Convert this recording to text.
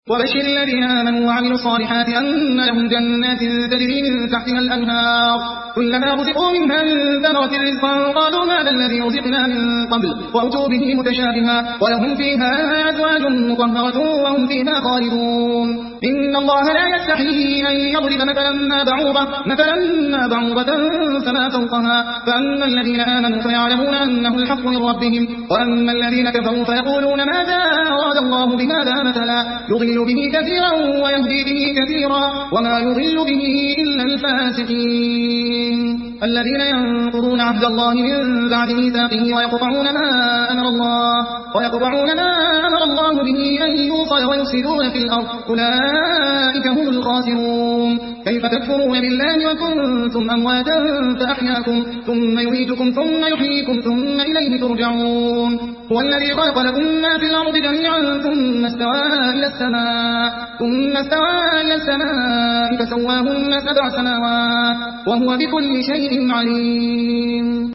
وبشر الذين آمنوا وعملوا الصالحات أن لهم جنات تجري من تحتها الأنهار كلما رزقوا منها من ثمرة رزقا قالوا هذا الذي رزقنا من قبل وأتوا به متشابها ولهم فيها أزواج مطهرة وهم فيها خالدون إن الله لا يستحيي أن يضرب مثلا ما بعوضة فما فوقها فأما الذين آمنوا فيعلمون أنه الحق من ربهم وأما الذين كفروا فيقولون ماذا أراد الله بهذا مثلا يضل به كثيرا ويهدي به كثيرا وما يضل به إلا الفاسقين الذين ينقضون عهد الله من بعد ميثاقه ويقطعون ما أمر الله به أن يوصل ويفسدون في الأرض أولئك هم الخاسرون كيف تكفرون بالله وكنتم أمواتا فأحياكم ثم يميتكم ثم يحييكم ثم إليه ترجعون هو الذي خلق لكم ما في الأرض جميعا ثم استوى إلى السماء فسواهن 7 سماوات وهو بكل شيء عليم.